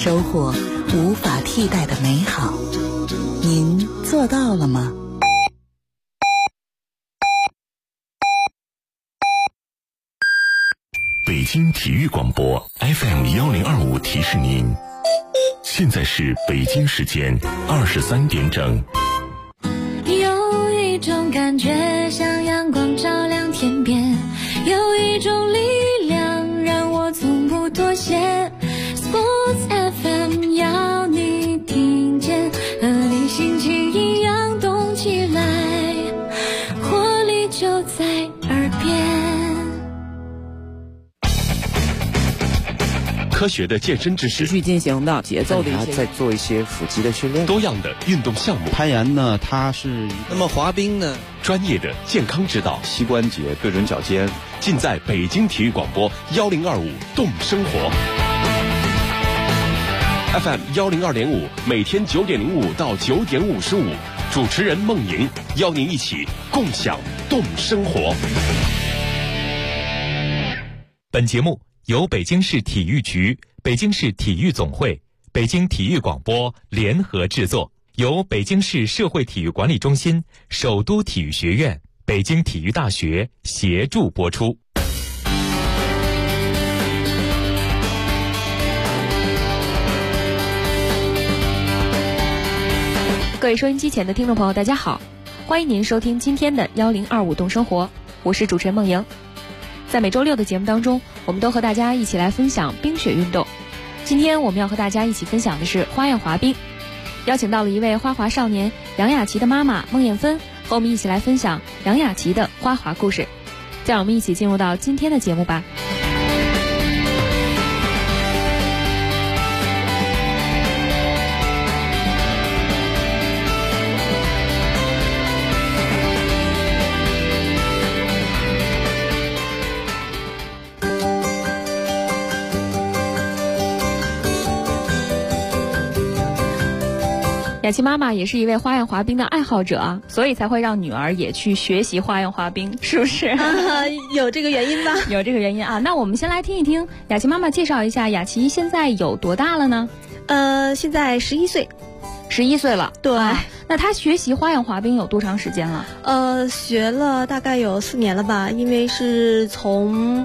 收获无法替代的美好。您做到了吗？ 北京体育广播 FM1025提示您，现在是北京时间23点整。 有一种感觉像阳光照亮天边，有一种力量让我从不妥协。 Sports FM 要你听见，和你心情一样动起来，活力就在耳边。 科学的健身知识， 持续进行的节奏的一些， 再做一些腹肌的训练， 多样的运动项目。 攀岩呢，它是那么滑冰呢， 专业的健康指导， 膝关节对准脚尖， 尽在北京体育广播1025动生活 FM 102.5，每天9点05到9点55，主持人孟莹邀您一起共享动生活。 本节目由北京市体育局、北京市体育总会、北京体育广播联合制作，由北京市社会体育管理中心、首都体育学院、北京体育大学协助播出。 各位收音机前的听众朋友，大家好，欢迎您收听今天的1025动生活，我是主持人孟莹。在每周六的节目当中，我们都和大家一起来分享冰雪运动。今天我们要和大家一起分享的是花样滑冰，邀请到了一位花滑少年杨雅琪的妈妈孟艳芬，和我们一起来分享杨雅琪的花滑故事。让我们一起进入到今天的节目吧。雅琪妈妈也是一位花样滑冰的爱好者啊，所以才会让女儿也去学习花样滑冰，是不是？ 有这个原因吧？ 有这个原因啊。那我们先来听一听雅琪妈妈介绍一下，雅琪现在有多大了呢？ 现在11岁。 11岁了。 对。 那她学习花样滑冰有多长时间了？ 学了大概有4年了吧，因为是从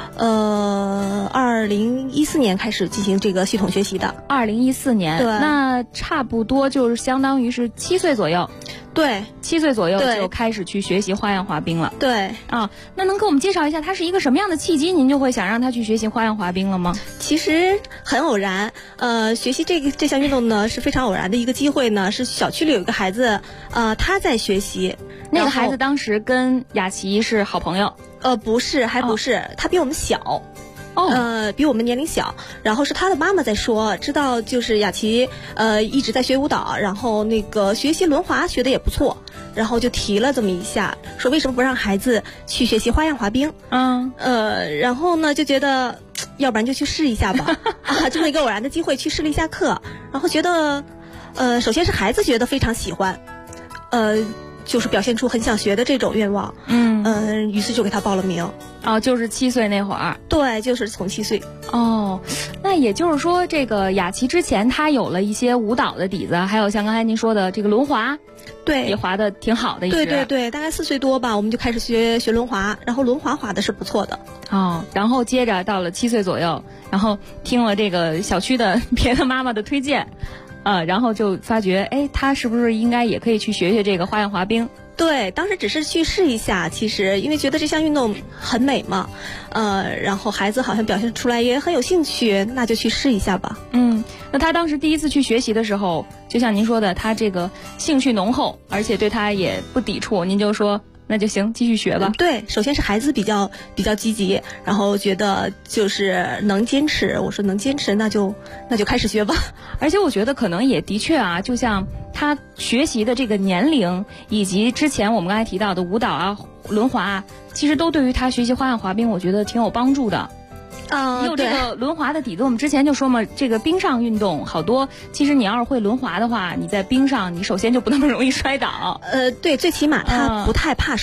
2014年开始进行这个系统学习的。 2014年， 对， 那差不多就是相当于是7岁左右。 对 ，7岁左右就开始去学习花样滑冰了。 对啊，那能给我们介绍一下，它是一个什么样的契机，您就会想让他去学习花样滑冰了吗？ 其实很偶然，学习这项运动呢是非常偶然的一个机会呢，是小区里有一个孩子，他在学习， 那个孩子当时跟雅琪是好朋友。 不是，还不是，他比我们小。比我们年龄小，然后是他的妈妈在说，知道就是雅琪一直在学舞蹈，然后那个学习轮滑学的也不错，然后就提了这么一下，说为什么不让孩子去学习花样滑冰？然后呢就觉得要不然就去试一下吧，这么一个偶然的机会去试了一下课，然后觉得首先是孩子觉得非常喜欢，就是表现出很想学的这种愿望，于是就给他报了名。 就是7岁那会儿。 对，就是从7岁。 那也就是说，这个雅琪之前她有了一些舞蹈的底子，还有像刚才您说的这个轮滑， 对， 也滑的挺好的。 对，大概4岁多吧，我们就开始学轮滑，然后轮滑滑的是不错的。 然后接着到了7岁左右，然后听了这个小区的别的妈妈的推荐。然后就发觉，他是不是应该也可以去学学这个花样滑冰？ 对，当时只是去试一下，其实因为觉得这项运动很美嘛，然后孩子好像表现出来也很有兴趣，那就去试一下吧。 那他当时第一次去学习的时候，就像您说的，他这个兴趣浓厚，而且对他也不抵触，您就说那就行，继续学吧。 对，首先是孩子比较积极，然后觉得就是能坚持，我说能坚持，那就开始学吧。 而且我觉得可能也的确啊，就像他学习的这个年龄，以及之前我们刚才提到的舞蹈啊、轮滑啊，其实都对于他学习花样滑冰，我觉得挺有帮助的。你有这个轮滑的底子，我们之前就说嘛，这个冰上运动好多，其实你要是会轮滑的话，你在冰上你首先就不那么容易摔倒。 对，最起码他不太怕摔。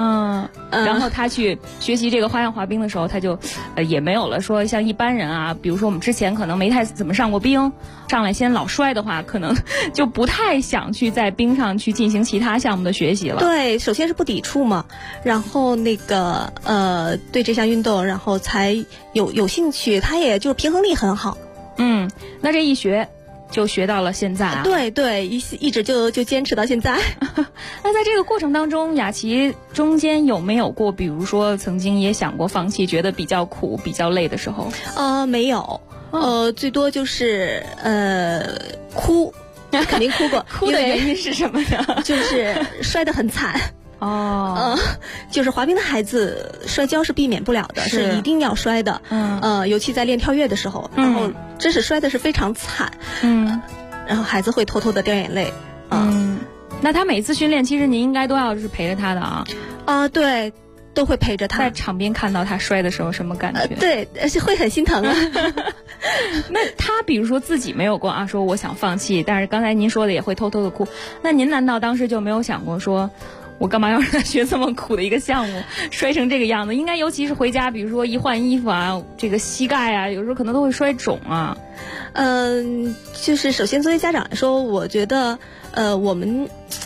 然后他去学习这个花样滑冰的时候，他就也没有了说像一般人啊，比如说我们之前可能没太怎么上过冰，上来先老摔的话，可能就不太想去在冰上去进行其他项目的学习了。 对，首先是不抵触嘛，然后那个对这项运动，然后才有兴趣，他也就是平衡力很好。 那这一学就学到了现在啊。 对，一直就坚持到现在。 那在这个过程当中，雅琪中间有没有过比如说曾经也想过放弃，觉得比较苦比较累的时候？ 没有，最多就是哭，肯定哭过。 哭的原因是什么呢？ 就是摔得很惨。就是滑冰的孩子摔跤是避免不了的，是一定要摔的。尤其在练跳跃的时候，然后真是摔的是非常惨。然后孩子会偷偷的掉眼泪。 那他每次训练，其实您应该都要是陪着他的啊。 对，都会陪着他。 在场边看到他摔的时候，什么感觉？ 对，而且会很心疼啊。 那他比如说自己没有过说我想放弃，但是刚才您说的也会偷偷的哭。那您难道当时就没有想过说，我干嘛要让他学这么苦的一个项目，摔成这个样子？应该尤其是回家，比如说一换衣服啊，这个膝盖啊，有时候可能都会摔肿啊。 就是首先作为家长来说，我觉得我们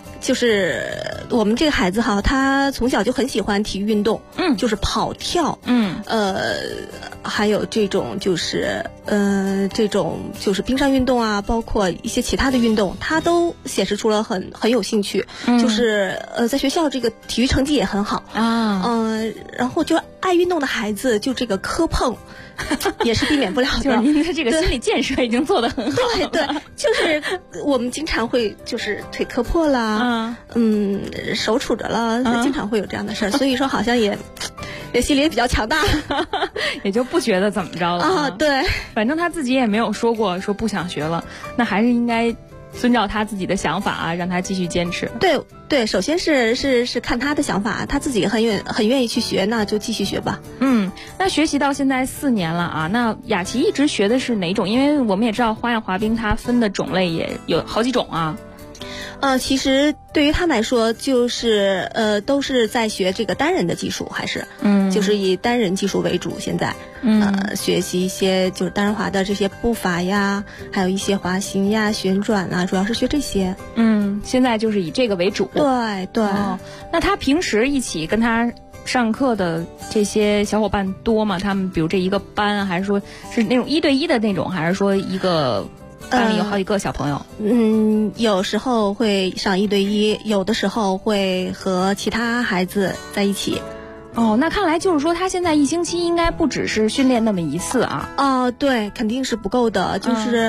这个孩子哈，他从小就很喜欢体育运动，就是跑跳，还有这种就是冰上运动啊，包括一些其他的运动，他都显示出了很有兴趣。就是在学校这个体育成绩也很好啊。然后就爱运动的孩子，就这个磕碰也是避免不了的。 就是您的这个心理建设已经做得很好了。 对，就是我们经常会就是腿磕破了，手杵着了，经常会有这样的事儿。所以说好像也心里也比较强大， 也就不觉得怎么着了对， 反正他自己也没有说过说不想学了，那还是应该遵照他自己的想法让他继续坚持。 对，首先是看他的想法，他自己很愿意去学，那就继续学吧。 那学习到现在4年了那雅琪一直学的是哪种？因为我们也知道花样滑冰它分的种类也有好几种啊。 其实对于他来说，就是都是在学这个单人的技术，还是就是以单人技术为主。现在学习一些就是单人滑的这些步伐呀，还有一些滑行呀、旋转啊，主要是学这些。 现在就是以这个为主。 对。 那他平时一起跟他上课的这些小伙伴多吗？他们比如这一个班，还是说是那种1对1的那种，还是说一个班里有好几个小朋友？ 有时候会上1对1，有的时候会和其他孩子在一起。 那看来就是说他现在1星期应该不只是训练那么一次啊。 对，肯定是不够的，就是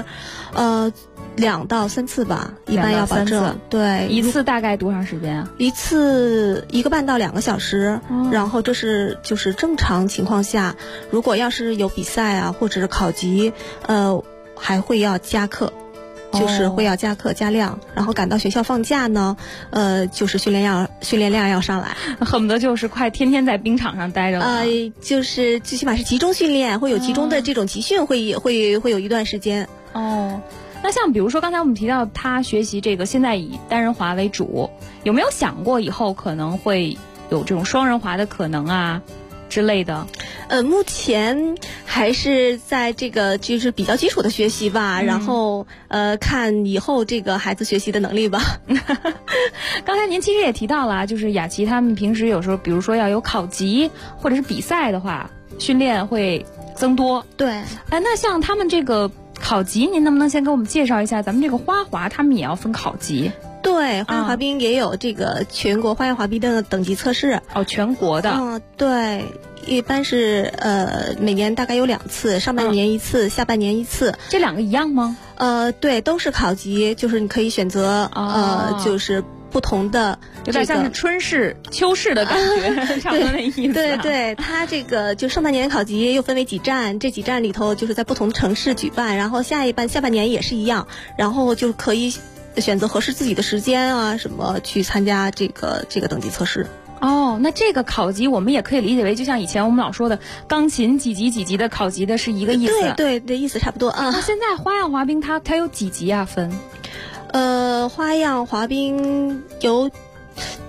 2到3次吧，一般要保证。对， 一次大概多长时间啊？ 一次1个半到2个小时。然后这是就是正常情况下，如果要是有比赛啊，或者是考级，还会要加课，就是会要加课加量。然后赶到学校放假呢，就是训练量要上来， 恨不得就是快天天在冰场上待着了。 就是最起码是集中训练，会有集中的这种集训，会有一段时间。 那像比如说刚才我们提到他学习这个现在以单人滑为主，有没有想过以后可能会有这种双人滑的可能啊之类的？ 目前还是在这个就是比较基础的学习吧，然后看以后这个孩子学习的能力吧。 刚才您其实也提到了，就是雅琪他们平时有时候比如说要有考级或者是比赛的话，训练会增多。 对。 那像他们这个考级，您能不能先给我们介绍一下？咱们这个花滑他们也要分考级？ 对，花样滑冰也有这个全国花样滑冰的等级测试。 全国的。 对，一般是每年大概有2次，上半年1次，下半年1次。 这2个一样吗？ 对，都是考级，就是你可以选择就是不同的， 有点像是春试、秋试的感觉，差不多那意思。 对，它这个就上半年考级又分为几站，这几站里头就是在不同城市举办，然后下半年也是一样，然后就可以选择合适自己的时间啊什么去参加这个等级测试。 那这个考级我们也可以理解为就像以前我们老说的钢琴几级的考级的是一个意思。 对，意思差不多啊。 那现在花样滑冰它有几级啊分？ 花样滑冰有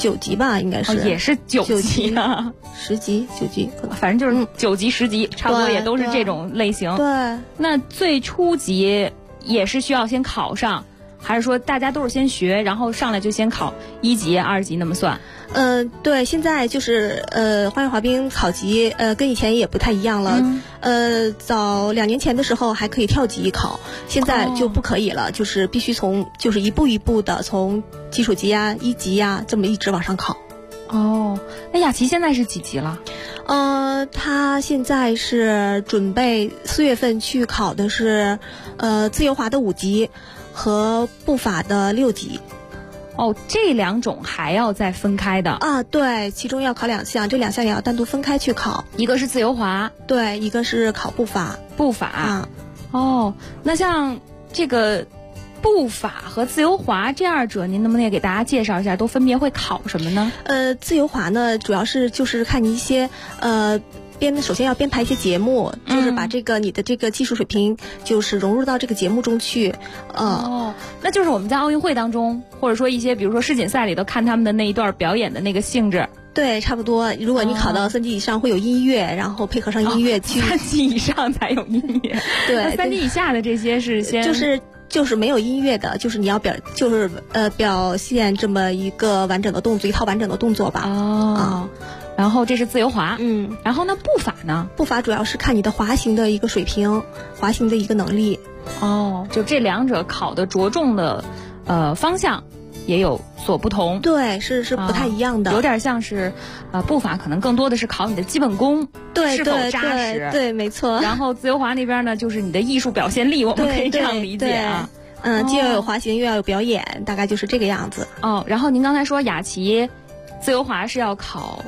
9级吧，应该是。 也是9级啊 ，10级、9级， 反正就是9级、10级，差不多也都是这种类型。 对。 那最初级也是需要先考上，还是说大家都是先学，然后上来就先考1级、2级那么算？ 对，现在就是花样滑冰考级跟以前也不太一样了。早2年前的时候还可以跳级考，现在就不可以了，就是必须就是一步一步的从基础级啊、1级啊这么一直往上考。 哦，那雅琪现在是几级了？ 她现在是准备4月份去考的是自由滑的5级和步法的6级。 哦，这2种还要再分开的啊？对，其中要考2项，这2项也要单独分开去考。 一个是自由滑， 对，一个是考步法。 步法啊。哦，那像这个步法和自由滑这2者，您能不能也给大家介绍一下，都分别会考什么呢？ 自由滑呢，主要是就是看你一些首先要编排一些节目，就是把你的这个技术水平就是融入到这个节目中去。 那就是我们在奥运会当中，或者说一些比如说世锦赛里头看他们的那一段表演的那个性质。 对，差不多。如果你考到3级以上，会有音乐，然后配合上音乐去。 3级以上才有音乐。 对 ，3级以下的这些是先就是没有音乐的，就是你要表现这么一个完整的动作，一套完整的动作吧。 然后这是自由滑，然后呢步法呢？ 步法主要是看你的滑行的一个水平，滑行的一个能力。 就这2者考的着重的方向也有所不同。 对，是不太一样的。 有点像是步法可能更多的是考你的基本功， 对， 是否扎实。 对，没错。 然后自由滑那边呢，就是你的艺术表现力，我们可以这样理解啊。 既要有滑行，又要有表演，大概就是这个样子。 然后您刚才说雅琪自由滑是要考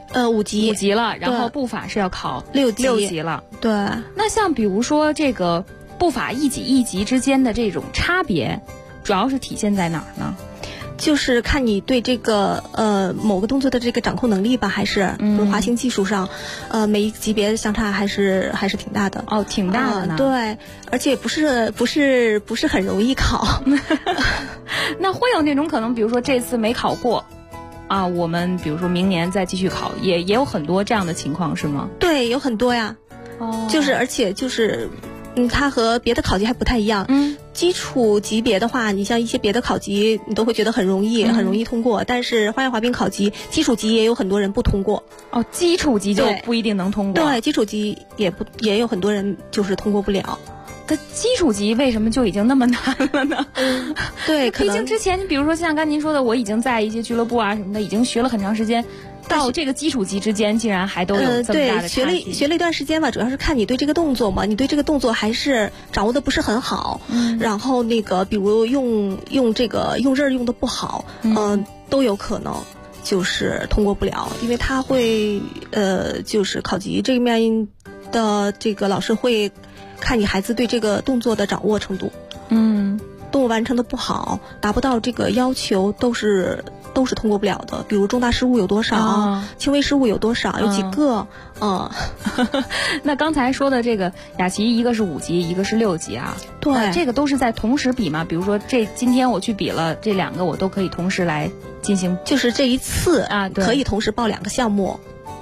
5级了，然后步法是要考 6 级了。 对。 那像比如说这个步法1级1级之间的这种差别，主要是体现在哪儿呢？ 就是看你对这个某个动作的这个掌控能力吧，还是滑行技术上，每一个级别的相差还是挺大的。 挺大的呢。 对，而且不是很容易考。 那会有那种可能，比如说这次没考过。我们比如说明年再继续考，也有很多这样的情况，是吗？ 对，有很多呀。而且它和别的考级还不太一样。基础级别的话，你像一些别的考级，你都会觉得很容易通过。但是花样滑冰考级，基础级也有很多人不通过。 基础级就不一定能通过。 对，基础级也有很多人就是通过不了。 它基础级为什么就已经那么难了呢？ 对， 毕竟之前比如说像刚您说的，我已经在一些俱乐部啊什么的已经学了很长时间，到这个基础级之间竟然还都有这么大的差距。 对，学了一段时间吧，主要是看你对这个动作嘛，你对这个动作还是掌握的不是很好，然后比如用刃儿用的不好，都有可能就是通过不了，因为他会就是考级这一面的这个老师会看你孩子对这个动作的掌握程度。动作完成的不好，达不到这个要求，都是通过不了的。比如重大失误有多少，轻微失误有多少，有几个。 那刚才说的这个雅琪，一个是5级，一个是6级啊。 对， 这个都是在同时比吗？比如说今天我去比了这2个，我都可以同时来进行。 就是这一次可以同时报2个项目。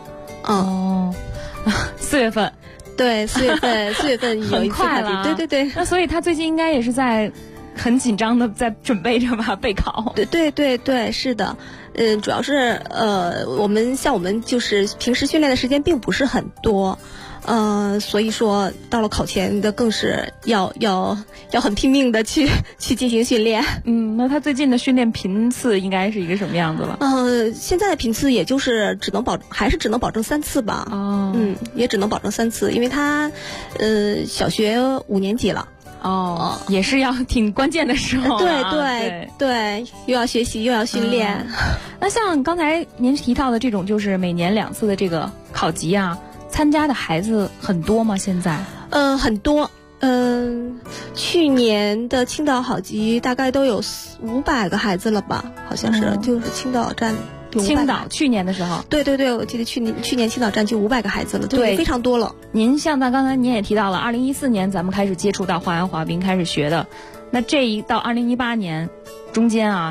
4月份。 对，4月份有一次快了。 对。 那所以他最近应该也是在很紧张的在准备着吧，备考。 对，是的。主要是我们就是平时训练的时间并不是很多，所以说到了考前的更是要很拼命的去进行训练。 那他最近的训练频次应该是一个什么样子了？ 现在的频次也就是只能保证3次吧。也只能保证3次，因为他小学5年级了。 也是要挺关键的时候。 对，又要学习又要训练。 那像刚才您提到的这种，就是每年2次的这个考级啊，参加的孩子很多吗？现在？ 很多。去年的青岛好级大概都有500个孩子了吧？好像是，就是青岛站。 青岛去年的时候， 对，我记得去年青岛站就500个孩子了，对，非常多了。 您像刚才您也提到了，2014年咱们开始接触到花样滑冰，开始学的，那这到2018年中间啊，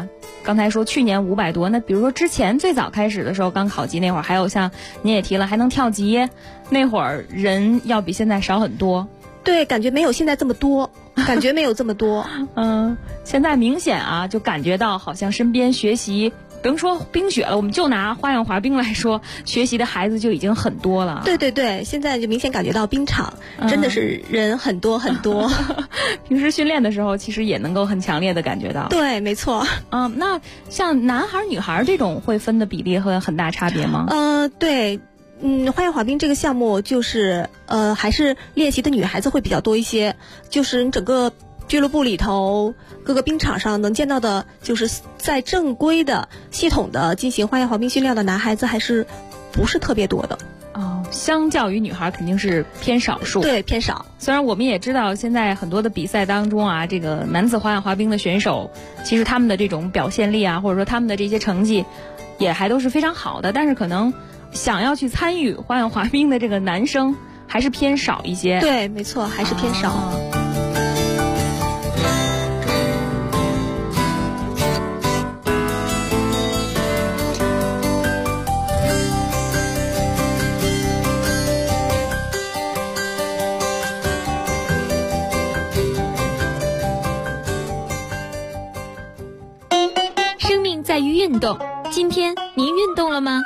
刚才说去年500多，那比如说之前最早开始的时候，刚考级那会儿，还有像你也提了，还能跳级，那会儿人要比现在少很多。 对，感觉没有现在这么多，感觉没有这么多。 现在明显啊，就感觉到好像身边学习，不用说冰雪了，我们就拿花样滑冰来说，学习的孩子就已经很多了。 对对对，现在就明显感觉到冰场真的是人很多很多。 平时训练的时候，其实也能够很强烈的感觉到。 对，没错。 那像男孩女孩这种会分的比例会很大差别吗？ 对。花样滑冰这个项目就是还是练习的女孩子会比较多一些，就是你整个俱乐部里头各个冰场上能见到的，就是在正规的系统的进行花样滑冰训练的男孩子还是不是特别多的。 相较于女孩肯定是偏少数。 对，偏少。 虽然我们也知道现在很多的比赛当中啊，这个男子花样滑冰的选手，其实他们的这种表现力啊，或者说他们的这些成绩也还都是非常好的，但是可能想要去参与花样滑冰的这个男生还是偏少一些。 对，没错，还是偏少。 生命在于运动，今天您运动了吗？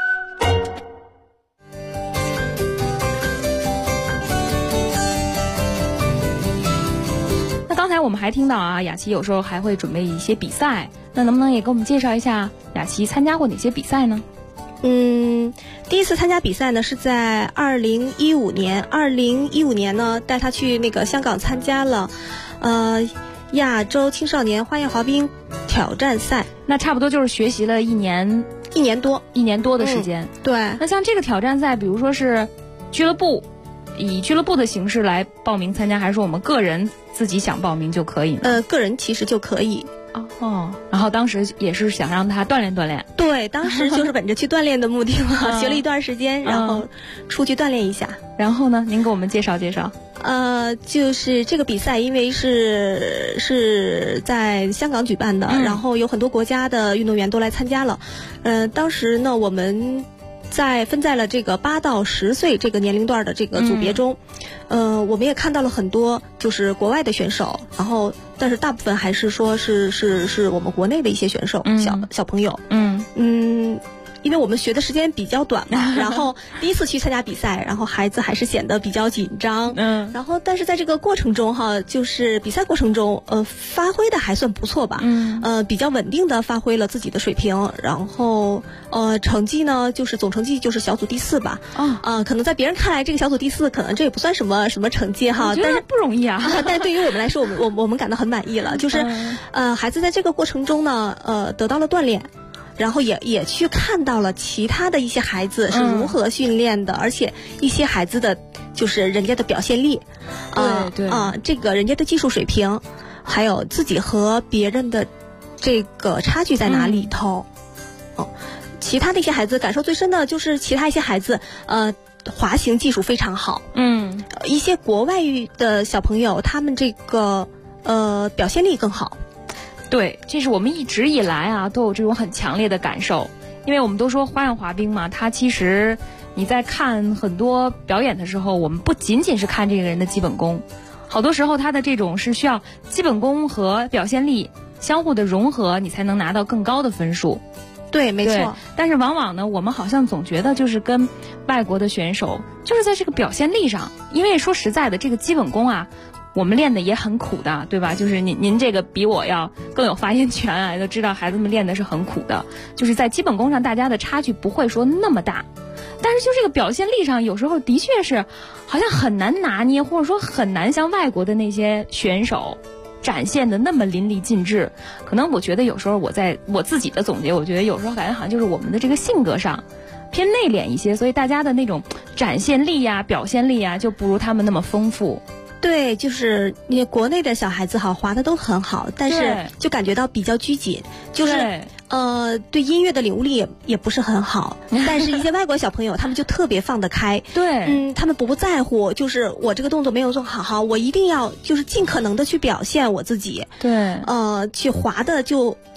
刚才我们还听到啊，雅琪有时候还会准备一些比赛，那能不能也给我们介绍一下雅琪参加过哪些比赛呢？ 第一次参加比赛呢是在2015年，2015年呢带他去那个香港参加了亚洲青少年花样滑冰挑战赛。 那差不多就是学习了一年多的时间。 对。 那像这个挑战赛，比如说是俱乐部以俱乐部的形式来报名参加，还是说我们个人自己想报名就可以呢？ 个人其实就可以。 然后当时也是想让他锻炼锻炼。 对，当时就是本着去锻炼的目的嘛，学了一段时间，然后出去锻炼一下。 然后呢，您给我们介绍介绍。 就是这个比赛，因为是在香港举办的，然后有很多国家的运动员都来参加了。当时呢，我们分在了这个8到10岁这个年龄段的这个组别中，我们也看到了很多就是国外的选手，然后但是大部分还是说是我们国内的一些选手，小朋友。因为我们学的时间比较短嘛，然后第一次去参加比赛，然后孩子还是显得比较紧张。然后但是在这个过程中就是比赛过程中，发挥的还算不错吧。比较稳定的发挥了自己的水平，然后成绩呢就是总成绩就是小组第4吧。可能在别人看来这个小组第4可能这也不算什么成绩哈，但是不容易啊。 但对于我们来说，我们感到很满意了，就是孩子在这个过程中呢，得到了锻炼。然后也去看到了其他的一些孩子是如何训练的，而且一些孩子的就是人家的表现力，这个人家的技术水平，还有自己和别人的这个差距在哪里头。其他的一些孩子感受最深的就是其他一些孩子滑行技术非常好。一些国外的小朋友他们这个表现力更好。 对，这是我们一直以来啊都有这种很强烈的感受，因为我们都说花样滑冰嘛，它其实你在看很多表演的时候，我们不仅仅是看这个人的基本功，好多时候它的这种是需要基本功和表现力相互的融合，你才能拿到更高的分数。 对，没错。 但是往往呢，我们好像总觉得就是跟外国的选手就是在这个表现力上，因为说实在的，这个基本功啊我们练的也很苦的，对吧？就是您这个比我要更有发言权啊，都知道孩子们练的是很苦的，就是在基本功上大家的差距不会说那么大，但是就这个表现力上有时候的确是好像很难拿捏，或者说很难像外国的那些选手展现的那么淋漓尽致。可能我觉得有时候我自己的总结，我觉得有时候感觉好像就是我们的这个性格上偏内敛一些，所以大家的那种展现力呀、表现力呀就不如他们那么丰富。 对，就是你国内的小孩子滑的都很好，但是就感觉到比较拘谨，就是对音乐的领悟力也不是很好。但是一些外国小朋友他们就特别放得开。 对， 他们不在乎，就是我这个动作没有做好，我一定要就是尽可能的去表现我自己。 对， 去滑的就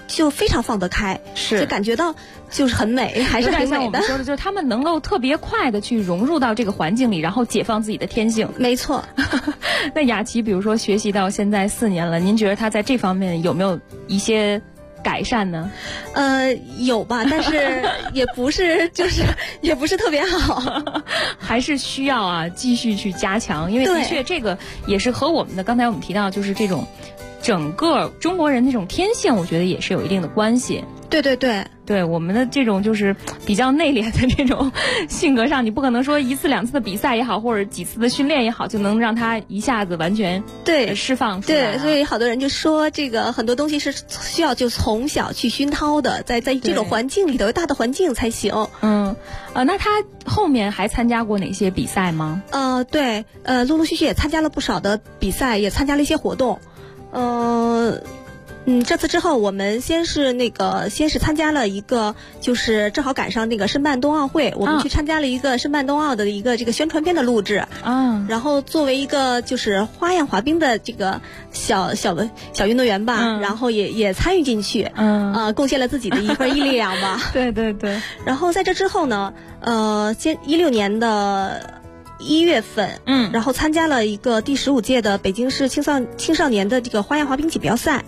就非常放得开， 是就感觉到就是很美，还是很美的。 像我们说的，就是他们能够特别快的去融入到这个环境里，然后解放自己的天性。 没错。 那雅琪，比如说学习到现在4年了，您觉得她在这方面有没有一些改善呢？ 有吧，但是也不是特别好， 还是需要啊继续去加强，因为的确这个也是和我们的刚才我们提到就是这种整个中国人那种天性，我觉得也是有一定的关系。 对对对对，我们的这种就是比较内敛的这种性格上，你不可能说1次2次的比赛也好，或者几次的训练也好，就能让他一下子完全释放出来。 对，所以好多人就说这个很多东西是需要就从小去熏陶的，在这种环境里头，大的环境才行。 那他后面还参加过哪些比赛吗？ 对，陆陆续续也参加了不少的比赛，也参加了一些活动。这次之后，我们先是参加了一个，就是正好赶上那个申办冬奥会，我们去参加了一个申办冬奥的一个这个宣传片的录制。然后作为一个就是花样滑冰的这个小运动员吧，然后也参与进去，贡献了自己的一份力量吧。 对对对。 然后在这之后呢，16年的1月份，然后参加了一个第15届的北京市青少年的这个花样滑冰锦标赛。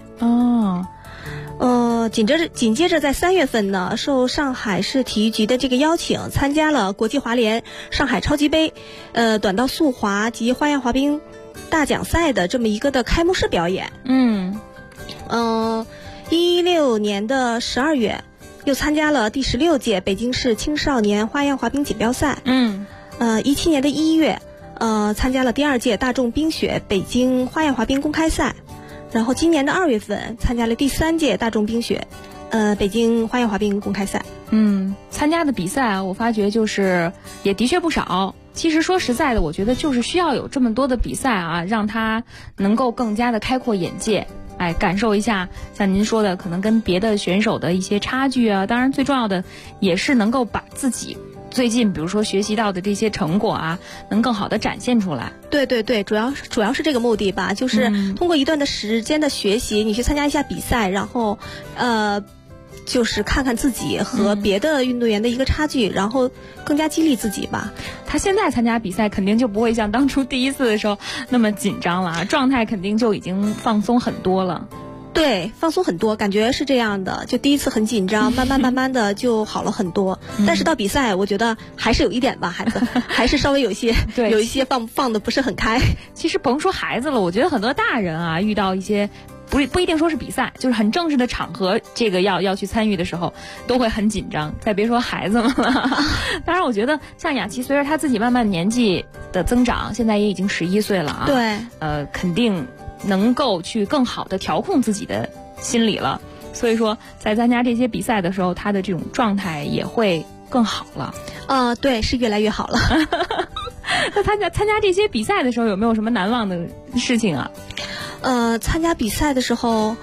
紧接着在3月份呢，受上海市体育局的这个邀请，参加了国际滑联上海超级杯，短道速滑及花样滑冰大奖赛的这么一个的开幕式表演。16年的12月，又参加了第16届北京市青少年花样滑冰锦标赛。17年的1月，参加了第2届大众冰雪北京花样滑冰公开赛。然后今年的2月份参加了第3届大众冰雪，北京花样滑冰公开赛。 参加的比赛啊，我发觉就是也的确不少。其实说实在的，我觉得就是需要有这么多的比赛啊，让他能够更加的开阔眼界，感受一下像您说的可能跟别的选手的一些差距啊。当然最重要的也是能够把自己最近比如说学习到的这些成果啊，能更好的展现出来。 对对对，主要是这个目的吧，就是通过一段的时间的学习，你去参加一下比赛，然后就是看看自己和别的运动员的一个差距，然后更加激励自己吧。 他现在参加比赛肯定就不会像当初第1次的时候那么紧张了，状态肯定就已经放松很多了。 对，放松很多，感觉是这样的。就第1次很紧张，慢慢的就好了很多。但是到比赛，我觉得还是有一点吧，孩子还是稍微有一些放的不是很开。 其实甭说孩子了，我觉得很多大人啊，遇到一些不一定说是比赛，就是很正式的场合，这个要去参与的时候，都会很紧张。再别说孩子们了。当然，我觉得像雅琪，随着她自己慢慢年纪的增长，现在也已经11岁了啊。 对， 肯定能够去更好的调控自己的心理了，所以说在参加这些比赛的时候，他的这种状态也会更好了。 对，是越来越好了。 那参加这些比赛的时候，有没有什么难忘的事情啊？ 参加比赛的时候，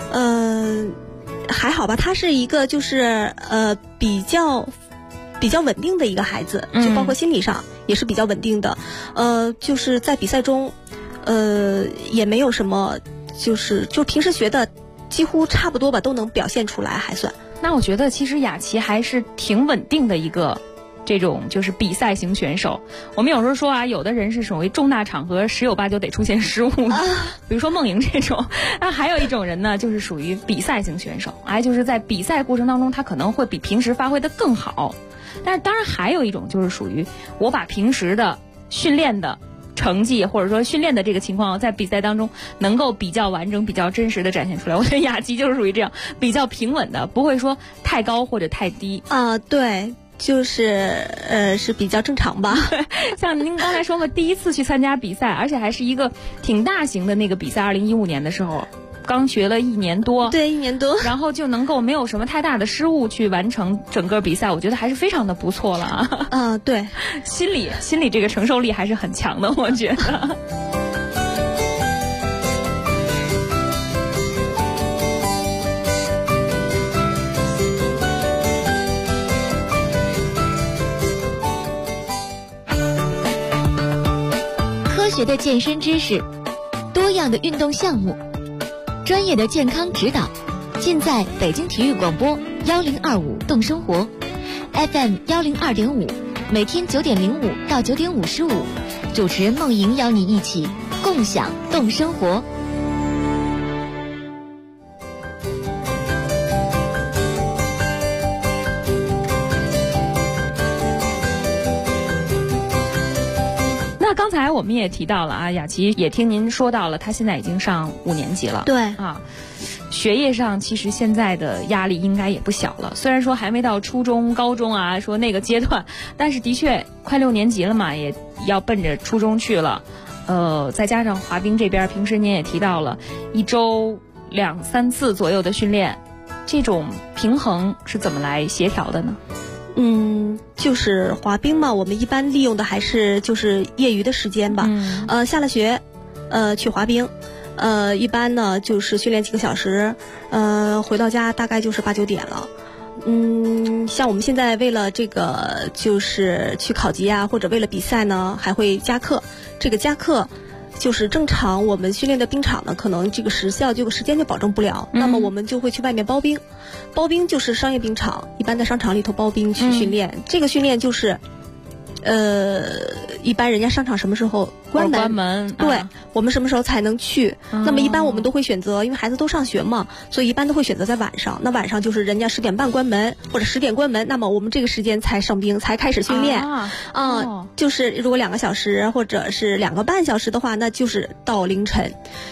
还好吧。他是一个就是比较稳定的一个孩子，就包括心理上也是比较稳定的。就是在比赛中。也没有什么，就平时学的几乎差不多吧，都能表现出来，还算。 那我觉得其实雅琪还是挺稳定的一个这种就是比赛型选手。我们有时候说啊，有的人是属于重大场合10有8九得出现失误的，比如说梦莹这种。那还有一种人呢，就是属于比赛型选手，就是在比赛过程当中他可能会比平时发挥的更好。但是当然还有一种就是属于我把平时的训练的成绩或者说训练的这个情况在比赛当中能够比较完整比较真实的展现出来。我觉得雅琪就是属于这样比较平稳的，不会说太高或者太低。 对，就是是比较正常吧。 像您刚才说过第1次去参加比赛，而且还是一个挺大型的那个比赛，2015年的时候刚学了1年多。 对，1年多， 然后就能够没有什么太大的失误去完成整个比赛，我觉得还是非常的不错了啊。 对， 心理这个承受力还是很强的，我觉得。 科学的健身知识，多样的运动项目，专业的健康指导， 尽在北京体育广播1025动生活 FM 102.5，每天9点05到9点55，主持人梦莹邀你一起共享动生活。 刚才我们也提到了啊，雅琪也听您说到了，她现在已经上5年级了。 对啊，学业上其实现在的压力应该也不小了。虽然说还没到初中、高中啊，说那个阶段，但是的确快6年级了嘛，也要奔着初中去了。再加上滑冰这边，平时您也提到了1周2、3次左右的训练，这种平衡是怎么来协调的呢？ 就是滑冰嘛，我们一般利用的还是就是业余的时间吧。下了学，去滑冰，一般呢就是训练几个小时，回到家大概就是8、9点了。像我们现在为了这个就是去考级啊，或者为了比赛呢，还会加课。这个加课就是正常我们训练的冰场呢，可能这个时效这个时间就保证不了，那么我们就会去外面包冰。包冰就是商业冰场，一般在商场里头包冰去训练。这个训练就是一般人家商场什么时候关门，对，我们什么时候才能去？那么一般我们都会选择，因为孩子都上学嘛，所以一般都会选择在晚上。那晚上就是人家10点半关门或者10点关门，那么我们这个时间才上冰，才开始训练。就是如果2个小时或者是2个半小时的话，那就是到凌晨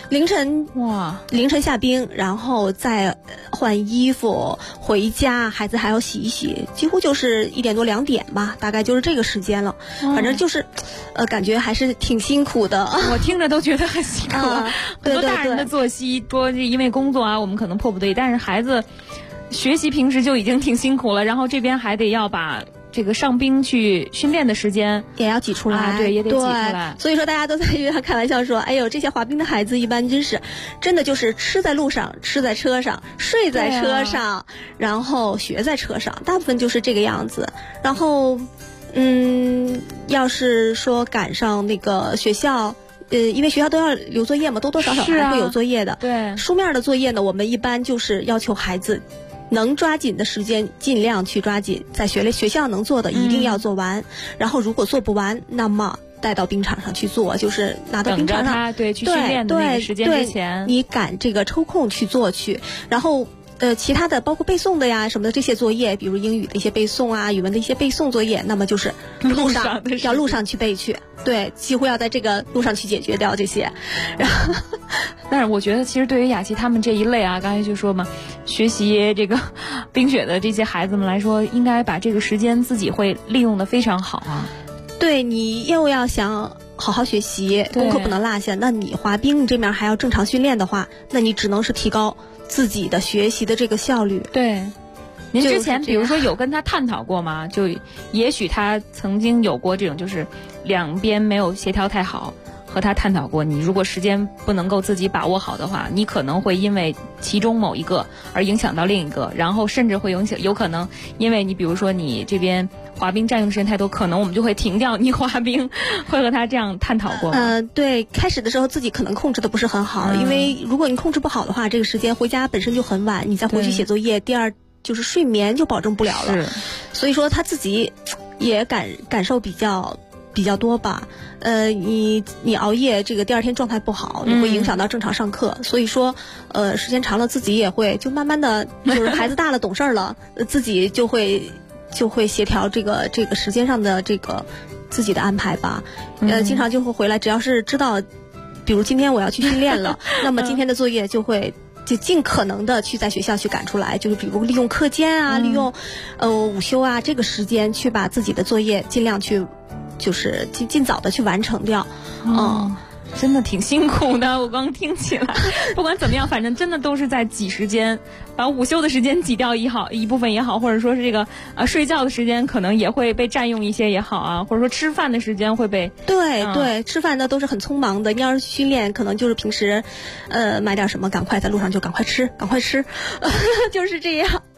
下冰，然后再换衣服回家，孩子还要洗一洗，几乎就是1点多2点吧，大概就是这个时间了。反正就是感觉还是挺辛苦的。 我听着都觉得很辛苦。很多大人的作息多因为工作啊，我们可能迫不得已，但是孩子学习平时就已经挺辛苦了，然后这边还得要把这个上冰去训练的时间也要挤出来。 对，也得挤出来。 所以说大家都在开玩笑说，哎呦，这些滑冰的孩子一般真的就是吃在路上，吃在车上，睡在车上，然后学在车上，大部分就是这个样子。然后要是说赶上那个学校，因为学校都要留作业嘛，多多少少还会有作业的。 对， 书面的作业呢，我们一般就是要求孩子能抓紧的时间尽量去抓紧，在学校能做的一定要做完。然后如果做不完，那么带到冰场上去做，就是拿到冰场上， 对，去训练的那个时间之前， 你赶这个抽空去做去。然后其他的包括背诵的呀什么的这些作业，比如英语的一些背诵啊，语文的一些背诵作业，那么就是路上去背去。对，几乎要在这个路上去解决掉这些。然后， 但是我觉得其实对于雅琪他们这一类啊，刚才就说嘛，学习这个冰雪的这些孩子们来说，应该把这个时间自己会利用的非常好啊。 对，你又要想好好学习，功课不能落下，那你滑冰你这面还要正常训练的话，那你只能是提高自己的学习的这个效率。 对，您之前比如说有跟他探讨过吗？就也许他曾经有过这种就是两边没有协调太好，和他探讨过，你如果时间不能够自己把握好的话，你可能会因为其中某一个而影响到另一个，然后甚至会有可能因为你比如说你这边滑冰占用时间太多，可能我们就会停掉你滑冰。会和他这样探讨过吗？ 对，开始的时候自己可能控制的不是很好，因为如果你控制不好的话，这个时间回家本身就很晚，你再回去写作业，第二就是睡眠就保证不了了。所以说他自己也感受比较多吧。你熬夜，这个第二天状态不好，你会影响到正常上课。所以说时间长了自己也会就慢慢的就是孩子大了懂事了，自己就会协调这个时间上的这个自己的安排吧。经常就会回来，只要是知道比如今天我要去训练了那么今天的作业就尽可能的去在学校去赶出来，就是比如利用课间啊，利用午休啊这个时间去把自己的作业尽量去就是尽早的去完成掉。 真的挺辛苦的，我刚听起来。不管怎么样，反正真的都是在挤时间，把午休的时间挤掉一部分也好，或者说是这个睡觉的时间可能也会被占用一些也好啊，或者说吃饭的时间会被对，吃饭的都是很匆忙的。你要是训练，可能就是平时买点什么，赶快在路上就赶快吃，就是这样。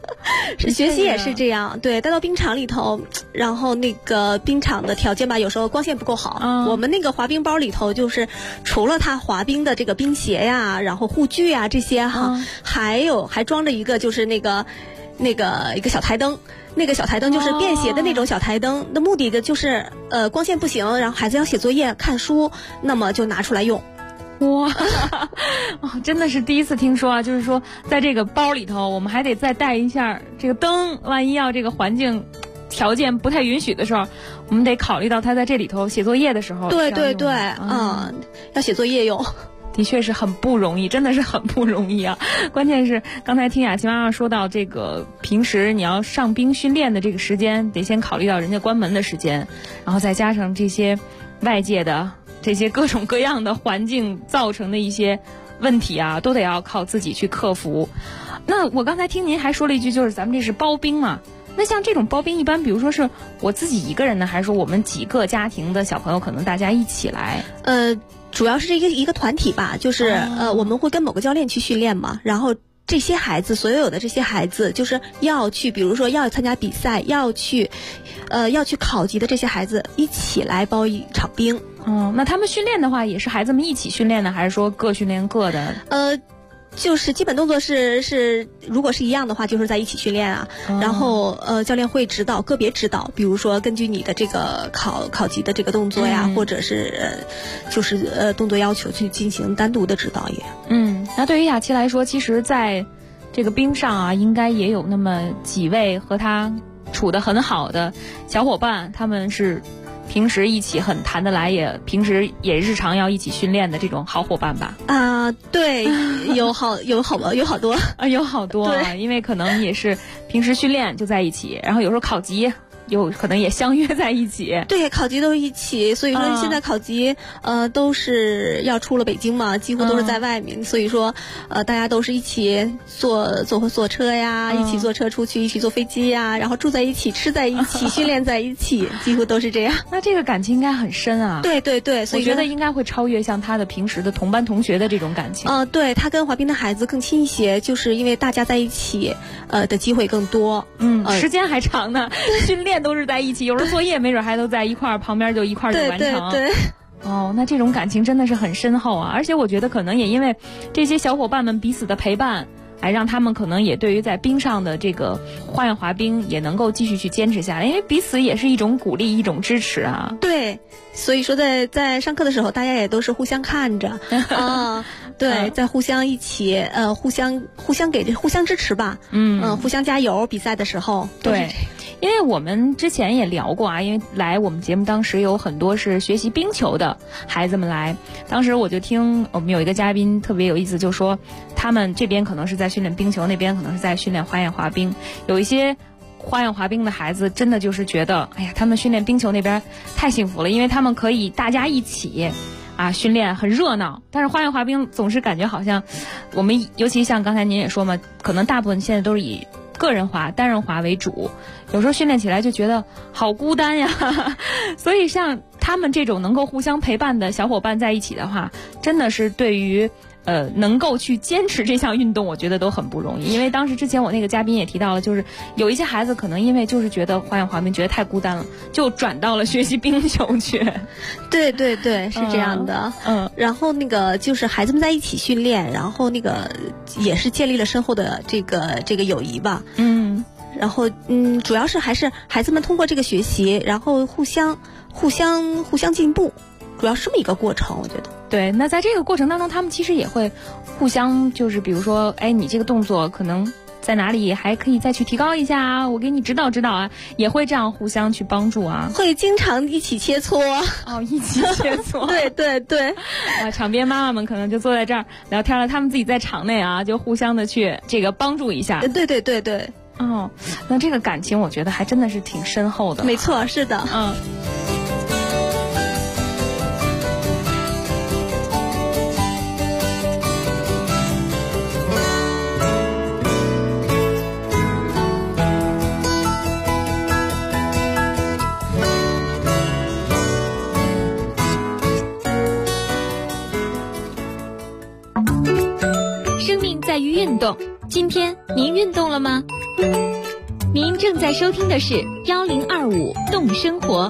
学习也是这样，对，带到冰场里头，然后那个冰场的条件吧，有时候光线不够好。我们那个滑冰包里头，就是除了它滑冰的这个冰鞋呀，然后护具啊这些哈，还装着一个就是那个一个小台灯。那个小台灯就是便携的那种小台灯，那目的的就是光线不行，然后孩子要写作业、看书，那么就拿出来用。 哇，真的是第一次听说啊！就是说，在这个包里头，我们还得再带一下这个灯，万一要这个环境条件不太允许的时候，我们得考虑到他在这里头写作业的时候。 对对对，要写作业用。 的确是很不容易，真的是很不容易啊！关键是刚才听雅琪妈妈说到这个，平时你要上冰训练的这个时间，得先考虑到人家关门的时间，然后再加上这些外界的这些各种各样的环境造成的一些问题啊，都得要靠自己去克服。那我刚才听您还说了一句，就是咱们这是包冰嘛？那像这种包冰，一般比如说是我自己一个人呢，还是说我们几个家庭的小朋友可能大家一起来？ 主要是一个团体吧，就是我们会跟某个教练去训练嘛，然后这些孩子，所有的这些孩子，就是要去，比如说要参加比赛，要去考级的这些孩子一起来包一场冰。 那他们训练的话，也是孩子们一起训练呢，还是说各训练各的？ 就是基本动作是，如果是一样的话，就是在一起训练啊。然后教练会指导，个别指导，比如说根据你的这个考级的这个动作呀，或者是就是动作要求去进行单独的指导也。 那对于雅琪来说，其实在这个冰上啊，应该也有那么几位和他处得很好的小伙伴，他们是平时一起很谈得来，也平时也日常要一起训练的这种好伙伴吧？ 对，有好多啊，有好多啊，因为可能也是平时训练就在一起，然后有时候考级有可能也相约在一起。 对，考级都一起，所以说现在考级都是要出了北京嘛，几乎都是在外面，所以说大家都是一起坐车呀，一起坐车出去，一起坐飞机呀，然后住在一起，吃在一起，训练在一起，几乎都是这样。 那这个感情应该很深啊。 对对对，所以我觉得应该会超越像他的平时的同班同学的这种感情。 对，他跟滑冰的孩子更亲一些，就是因为大家在一起的机会更多， 时间还长呢，训练都是在一起，有时候作业没准还都在一块儿，旁边就一块儿就完成。 对。 那这种感情真的是很深厚啊！而且我觉得可能也因为这些小伙伴们彼此的陪伴，让他们可能也对于在冰上的这个花样滑冰也能够继续去坚持下来，因为彼此也是一种鼓励，一种支持啊。 对，所以说在上课的时候，大家也都是互相看着对，在互相一起互相支持吧，互相加油。比赛的时候， 对。因为我们之前也聊过啊，因为来我们节目当时有很多是学习冰球的孩子们来，当时我就听我们有一个嘉宾特别有意思，就说他们这边可能是在训练冰球，那边可能是在训练花样滑冰。有一些花样滑冰的孩子真的就是觉得，哎呀，他们训练冰球那边太幸福了，因为他们可以大家一起训练很热闹。但是花样滑冰总是感觉好像我们，尤其像刚才您也说嘛，可能大部分现在都是以个人滑、单人滑为主，有时候训练起来就觉得好孤单呀。所以像他们这种能够互相陪伴的小伙伴在一起的话，真的是对于能够去坚持这项运动，我觉得都很不容易。因为当时之前我那个嘉宾也提到了，就是有一些孩子可能因为就是觉得花样滑冰觉得太孤单了，就转到了学习冰球去。 对对对，是这样的。然后那个就是孩子们在一起训练，然后那个也是建立了深厚的这个友谊吧。然后主要是还是孩子们通过这个学习，然后互相进步，主要是这么一个过程，我觉得。 对，那在这个过程当中，他们其实也会互相，就是比如说，你这个动作可能在哪里还可以再去提高一下啊，我给你指导指导啊，也会这样互相去帮助啊。 会经常一起切磋。 一起切磋。 对对对。 场边妈妈们可能就坐在这儿聊天了，他们自己在场内就互相的去这个帮助一下。 对对对对。 那这个感情我觉得还真的是挺深厚的。 没错，是的。 生命在于运动，今天您运动了吗？ 您正在收听的是1025动生活。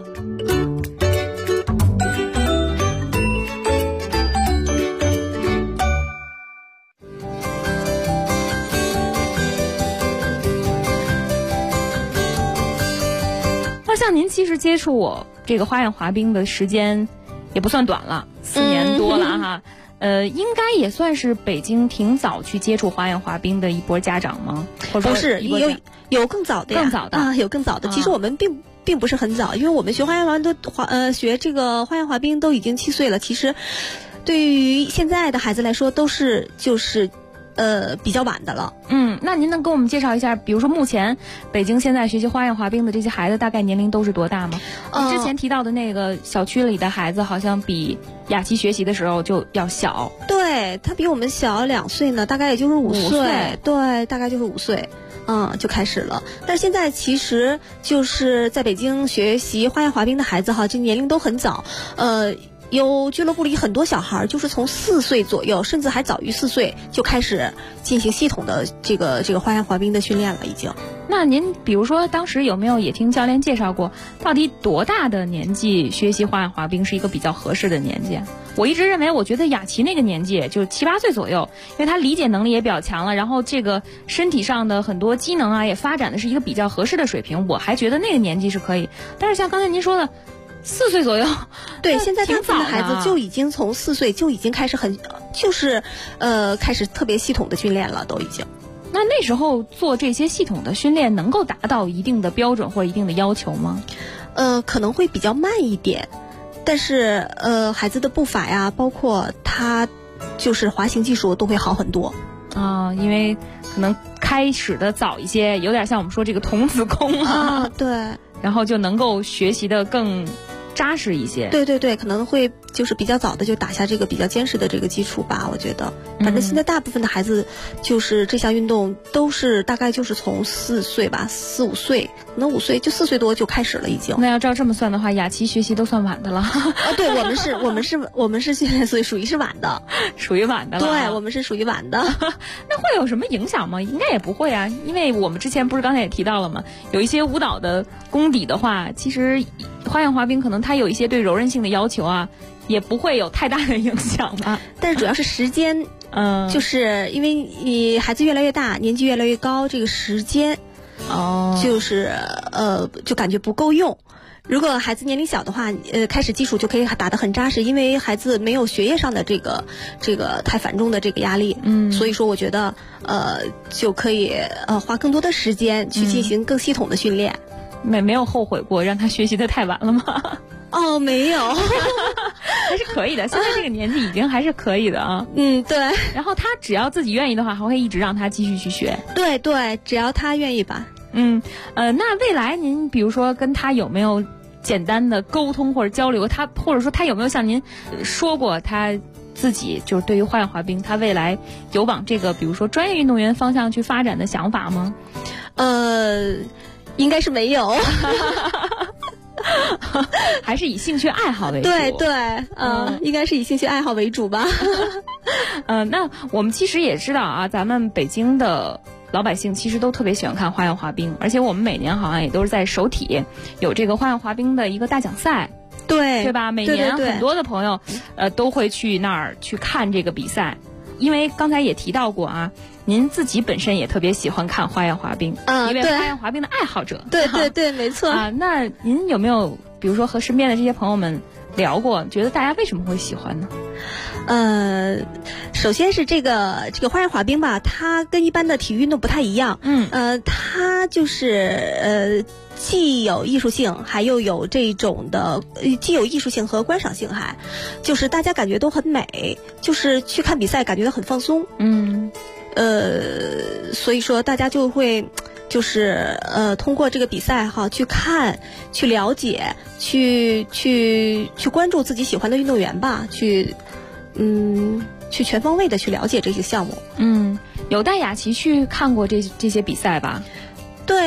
像您其实接触我这个花样滑冰的时间也不算短了，4年多了哈。应该也算是北京挺早去接触花样滑冰的一波家长吗？或者不是，有更早的呀， 更早的啊，有更早的。其实我们并不是很早，因为我们学花样滑冰学这个花样滑冰都已经7岁了。其实对于现在的孩子来说，都是就是比较晚的了。 那您能给我们介绍一下，比如说目前北京现在学习花样滑冰的这些孩子，大概年龄都是多大吗？之前提到的那个小区里的孩子，好像比雅琪学习的时候就要小。 对，他比我们小2岁呢，大概也就是5岁。对，大概就是5岁。就开始了。但是现在其实就是在北京学习花样滑冰的孩子哈，这年龄都很早。有俱乐部里很多小孩就是从4岁左右，甚至还早于4岁就开始进行系统的这个花样滑冰的训练了，已经。 那您比如说当时有没有也听教练介绍过，到底多大的年纪学习花样滑冰是一个比较合适的年纪？我一直认为，我觉得雅琪那个年纪就7、8岁左右，因为她理解能力也比较强了，然后这个身体上的很多机能啊也发展的是一个比较合适的水平，我还觉得那个年纪是可以。但是像刚才您说的4岁左右， 对，现在大部分的孩子就已经从4岁就已经开始开始特别系统的训练了，都已经。 那时候做这些系统的训练能够达到一定的标准或者一定的要求吗？ 可能会比较慢一点，但是孩子的步伐呀，包括他就是滑行技术都会好很多啊，因为可能开始的早一些，有点像我们说这个童子功啊， 对， 然后就能够学习的更扎实一些。 对，可能会就是比较早的就打下这个比较坚实的这个基础吧，我觉得。反正现在大部分的孩子就是这项运动都是大概就是从4岁吧，4、5岁，可能5岁就4岁多就开始了已经。 那要照这么算的话，雅琪学习都算晚的了。 对，我们是现在属于是晚的， 属于晚的了。 对，我们是属于晚的。 那会有什么影响吗？应该也不会啊，因为我们之前不是刚才也提到了吗？有一些舞蹈的功底的话，其实花样滑冰可能它有一些对柔韧性的要求啊，也不会有太大的影响吧。 但是主要是时间，就是因为你孩子越来越大，年纪越来越高，这个时间，就是就感觉不够用。如果孩子年龄小的话，开始基础就可以打得很扎实，因为孩子没有学业上的这个太繁重的这个压力，所以说我觉得就可以花更多的时间去进行更系统的训练。 没有后悔过让他学习的太晚了吗？ 没有， 还是可以的。现在这个年纪已经还是可以的啊。 对。 然后他只要自己愿意的话，还会一直让他继续去学。 对，只要他愿意吧。 那未来您比如说跟他有没有简单的沟通或者交流？他或者说他有没有向您说过他自己就是对于花样滑冰，他未来有往这个比如说专业运动员方向去发展的想法吗？ 应该是没有。 还是以兴趣爱好为主。 对，应该是以兴趣爱好为主吧。 那我们其实也知道啊，咱们北京的老百姓其实都特别喜欢看花样滑冰，而且我们每年好像也都是在首体有这个花样滑冰的一个大奖赛，对吧？每年很多的朋友都会去那儿去看这个比赛。因为刚才也提到过啊，您自己本身也特别喜欢看花样滑冰，一位花样滑冰的爱好者。 对，没错啊。那您有没有比如说和身边的这些朋友们聊过，觉得大家为什么会喜欢呢？ 首先是这个花样滑冰吧，它跟一般的体育运动不太一样。它就是既有艺术性，还有这种的，既有艺术性和观赏性，还就是大家感觉都很美，就是去看比赛感觉到很放松。所以说大家就会就是通过这个比赛哈去看、去了解、去关注自己喜欢的运动员吧，去全方位的去了解这些项目。 有带雅琪去看过这些比赛吧？ 对。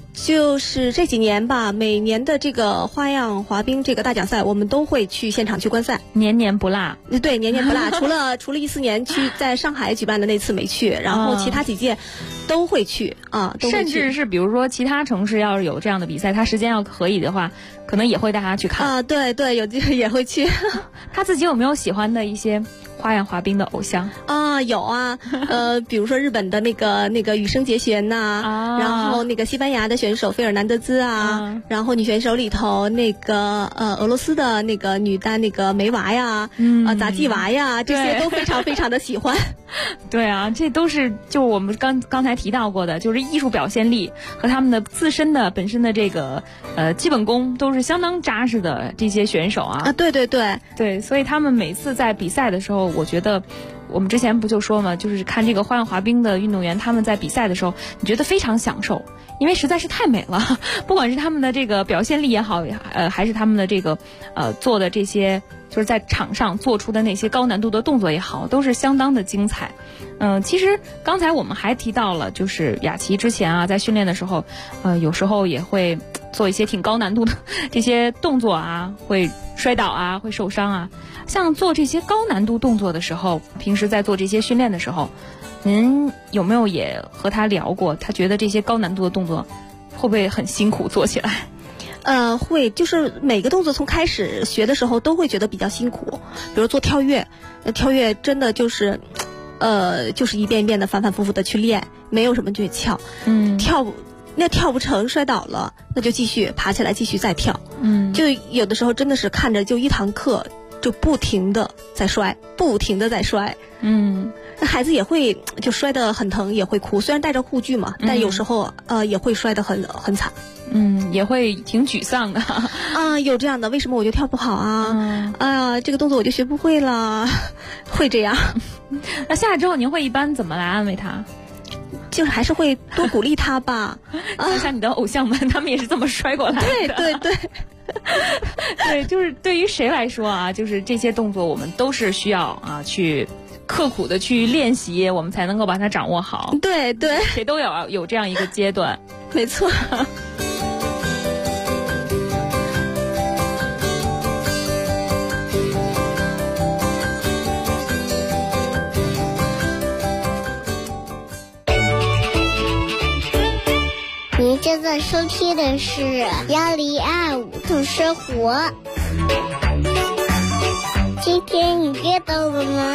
就是这几年吧，每年的这个花样滑冰这个大奖赛，我们都会去现场去观赛， 年年不落。 对，年年不落。除了14年去在上海举办的那次没去，然后其他几届都会去啊，都会去。 甚至是比如说其他城市要是有这样的比赛，他时间要可以的话，可能也会带他去看啊。对对，有机会也会去。 他自己有没有喜欢的一些花样滑冰的偶像啊？有啊，比如说日本的那个羽生结弦呐，然后那个西班牙的选手费尔南德兹啊，然后女选手里头那个俄罗斯的那个女单那个梅娃呀，杂技娃呀，这些都非常非常的喜欢。 对啊，这都是就我们刚才提到过的，就是艺术表现力和他们的自身的本身的这个基本功都是相当扎实的这些选手啊。 对对对对，所以他们每次在比赛的时候，我觉得我们之前不就说嘛，就是看这个花样滑冰的运动员，他们在比赛的时候，你觉得非常享受，因为实在是太美了。不管是他们的这个表现力也好，还是他们的这个做的这些就是在场上做出的那些高难度的动作也好，都是相当的精彩。其实刚才我们还提到了，就是雅琪之前啊，在训练的时候，有时候也会做一些挺高难度的这些动作啊，会摔倒啊，会受伤啊。像做这些高难度动作的时候，平时在做这些训练的时候，您有没有也和他聊过？他觉得这些高难度的动作会不会很辛苦做起来？ 会，就是每个动作从开始学的时候都会觉得比较辛苦，比如做跳跃，跳跃真的就是一遍一遍的反反复复的去练，没有什么诀窍。跳不成摔倒了，那就继续爬起来继续再跳。就有的时候真的是看着就一堂课就不停的在摔，不停的在摔。那孩子也会就摔得很疼，也会哭，虽然带着护具嘛，但有时候也会摔得很惨。 也会挺沮丧的啊，有这样的，为什么我就跳不好啊？这个动作我就学不会了，会这样。 那下来之后您会一般怎么来安慰他？ 就是还是会多鼓励他吧。 像你的偶像们，他们也是这么摔过来的。 对对对。 对，就是对于谁来说啊，就是这些动作我们都是需要啊去刻苦的去练习，我们才能够把它掌握好。 对对， 谁都有这样一个阶段。 没错。 您正在收听的是1025度生活。今天你知道了吗？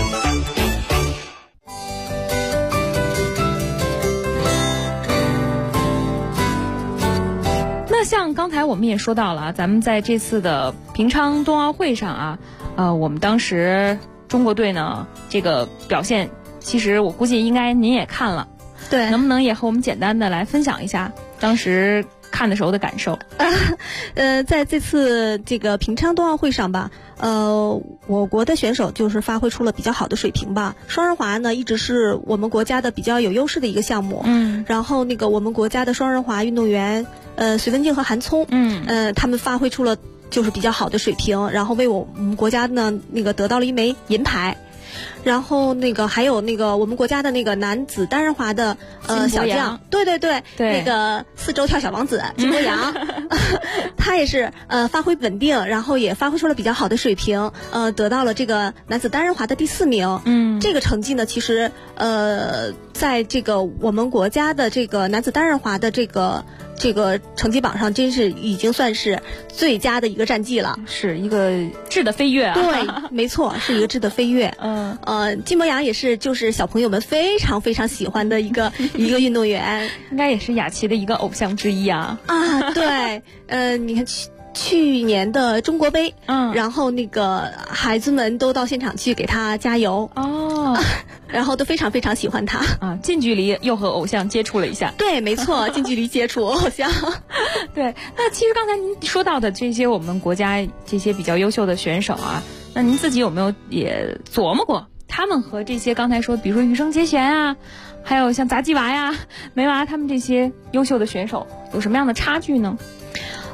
那像刚才我们也说到了，咱们在这次的平昌冬奥会上啊，我们当时中国队呢这个表现，其实我估计应该您也看了。 对， 能不能也和我们简单的来分享一下当时看的时候的感受？ 在这次这个平昌冬奥会上吧，我国的选手就是发挥出了比较好的水平吧。双人滑呢，一直是我们国家的比较有优势的一个项目。然后那个我们国家的双人滑运动员，隋文静和韩聪，他们发挥出了就是比较好的水平，然后为我们国家呢那个得到了1枚银牌。然后那个还有那个我们国家的那个男子单人滑的小将，对，那个4周跳小王子金博洋，他也是发挥稳定，然后也发挥出了比较好的水平，得到了这个男子单人滑的第4名。这个成绩呢，其实在这个我们国家的这个男子单人滑的这个成绩榜上，真是已经算是最佳的一个战绩了， 是一个质的飞跃啊！ 对，没错，是一个质的飞跃。金博洋也是就是小朋友们非常非常喜欢的一个运动员， 应该也是雅琪的一个偶像之一啊！ 对，你看去年的中国杯，然后那个孩子们都到现场去给他加油然后都非常非常喜欢他啊，近距离又和偶像接触了一下。 对，没错，近距离接触偶像。 对，那其实刚才您说到的这些我们国家这些比较优秀的选手啊，那您自己有没有也琢磨过，他们和这些刚才说，比如说羽生结弦啊，还有像杂技娃呀、梅娃他们这些优秀的选手有什么样的差距呢？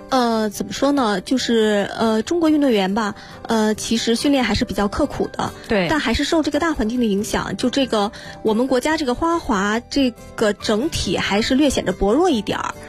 怎么说呢？就是中国运动员吧，其实训练还是比较刻苦的， 对， 但还是受这个大环境的影响，就这个我们国家这个花滑这个整体还是略显着薄弱一点儿，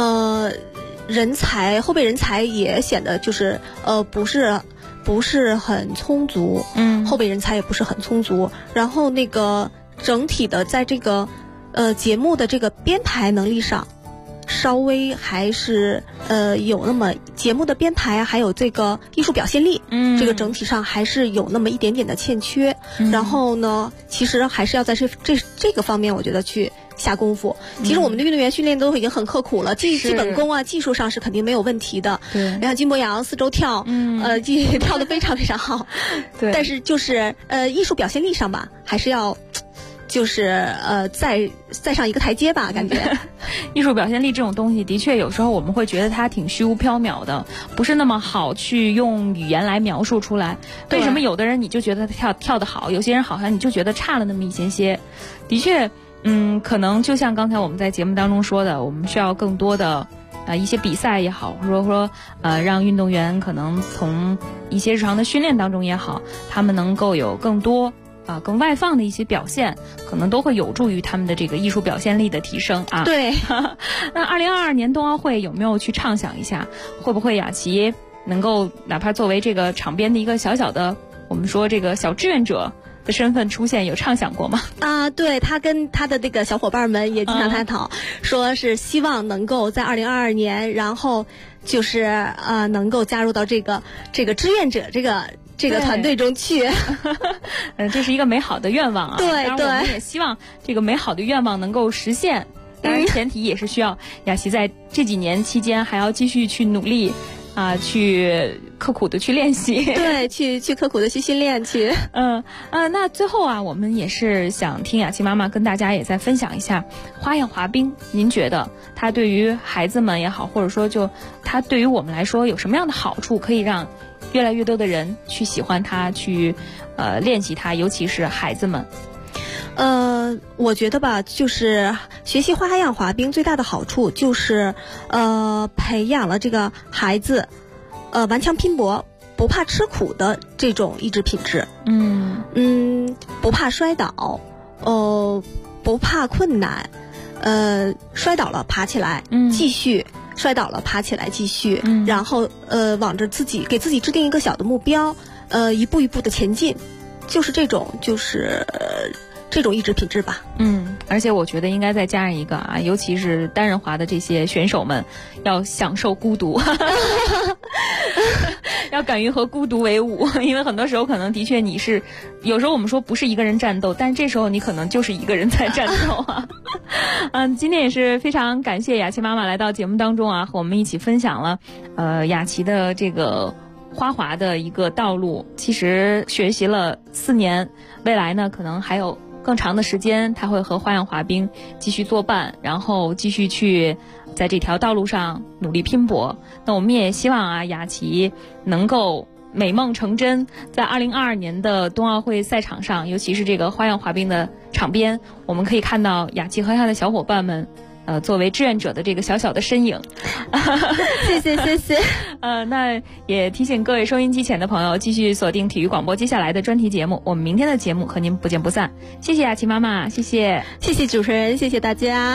后备人才也显得就是不是很充足，后备人才也不是很充足，然后那个整体的在这个节目的这个编排能力上。稍微还是有那么节目的编排还有这个艺术表现力，这个整体上还是有那么一点点的欠缺。然后呢，其实还是要在这个方面，我觉得去下功夫。其实我们的运动员训练都已经很刻苦了，基本功啊、技术上是肯定没有问题的。对，然后金博洋4周跳，跳得非常非常好。对，但是就是艺术表现力上吧，还是要。就是再上一个台阶吧，感觉。 艺术表现力这种东西，的确有时候我们会觉得它挺虚无缥缈的，不是那么好去用语言来描述出来。为什么有的人你就觉得他跳得好，有些人好像你就觉得差了那么一些些？的确，可能就像刚才我们在节目当中说的，我们需要更多的一些比赛也好，或者说让运动员可能从一些日常的训练当中也好，他们能够有更多。更外放的一些表现，可能都会有助于他们的这个艺术表现力的提升啊。对，那2022年冬奥会有没有去畅想一下，会不会雅琪能够哪怕作为这个场边的一个小小的，我们说这个小志愿者的身份出现，有畅想过吗？ 对，他跟他的这个小伙伴们也经常探讨，说是希望能够在2022年，然后就是能够加入到这个志愿者这个团队中去， 这是一个美好的愿望啊。对，当然我们也希望这个美好的愿望能够实现。当然，前提也是需要雅琪在这几年期间还要继续去努力去刻苦的去练习。 对，去刻苦的去训练去。 那最后我们也是想听雅琪妈妈跟大家也再分享一下花样滑冰。您觉得它对于孩子们也好，或者说就它对于我们来说有什么样的好处，可以让越来越多的人去喜欢它，去练习它，尤其是孩子们。 我觉得吧，就是学习花样滑冰最大的好处就是培养了这个孩子顽强拼搏、不怕吃苦的这种意志品质。不怕摔倒，不怕困难，摔倒了爬起来，继续。摔倒了爬起来继续，然后往着给自己制定一个小的目标，一步一步的前进，就是这种意志品质吧。 而且我觉得应该再加上一个尤其是单人滑的这些选手们，要享受孤独，要敢于和孤独为伍，因为很多时候可能的确你是，有时候我们说不是一个人战斗，但这时候你可能就是一个人在战斗今天也是非常感谢雅琪妈妈来到节目当中和我们一起分享了雅琪的这个花滑的一个道路。其实学习了4年，未来呢可能还有更长的时间，他会和花样滑冰继续作伴，然后继续去在这条道路上努力拼搏。那我们也希望雅琪能够美梦成真，在2022年的冬奥会赛场上，尤其是这个花样滑冰的场边，我们可以看到雅琪和他的小伙伴们作为志愿者的这个小小的身影。 谢谢。 那也提醒各位收音机前的朋友继续锁定体育广播接下来的专题节目，我们明天的节目和您不见不散。谢谢雅琪妈妈，谢谢主持人，谢谢大家。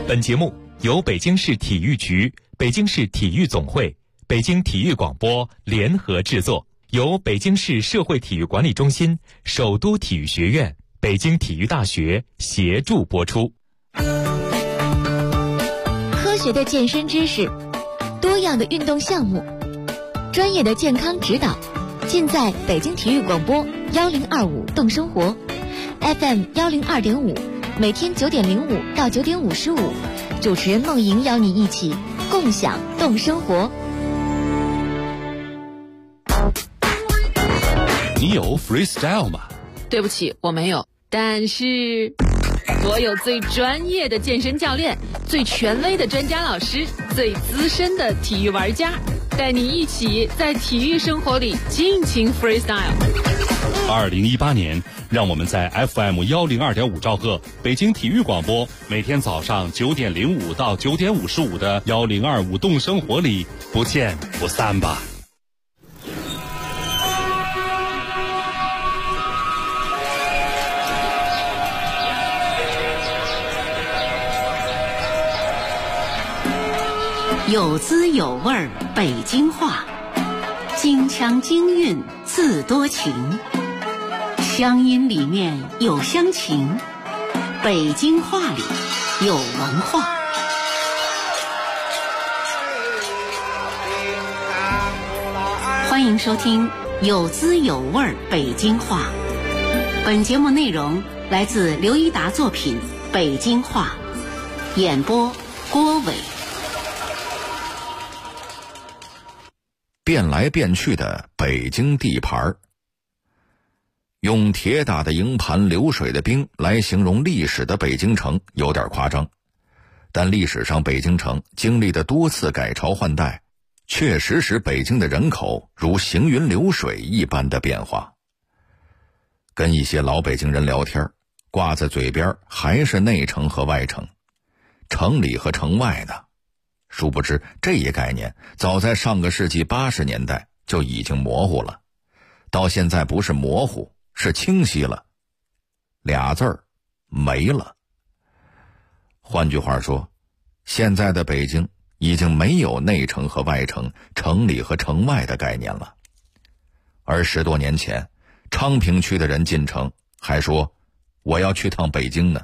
本节目由北京市体育局、北京市体育总会、北京体育广播联合制作，由北京市社会体育管理中心、首都体育学院、北京体育大学协助播出。 科学的健身知识，多样的运动项目，专业的健康指导，尽在北京体育广播1025动生活 FM 102.5，每天9点05到9点55，主持人梦莹邀你一起共享动生活。 你有 freestyle 吗？ 对不起，我没有。但是我有最专业的健身教练，最权威的专家老师，最资深的体育玩家，带你一起在体育生活里尽情 freestyle。 2018年，让我们在 FM 102.5兆赫北京体育广播，每天早上9点05到9点55的1025动生活里不见不散吧。 有滋有味儿北京话，京腔京韵自多情，乡音里面有乡情，北京话里有文化。欢迎收听有滋有味儿北京话。本节目内容来自刘一达作品《北京话》，演播郭伟。 变来变去的北京地盘，用铁打的营盘流水的兵来形容历史的北京城有点夸张，但历史上北京城经历的多次改朝换代，确实使北京的人口如行云流水一般的变化。跟一些老北京人聊天，挂在嘴边还是内城和外城，城里和城外呢。殊不知这一概念早在上个世纪80年代就已经模糊了，到现在不是模糊，是清晰了，俩字儿没了。换句话说，现在的北京已经没有内城和外城、城里和城外的概念了。而10多年前，昌平区的人进城还说我要去趟北京呢。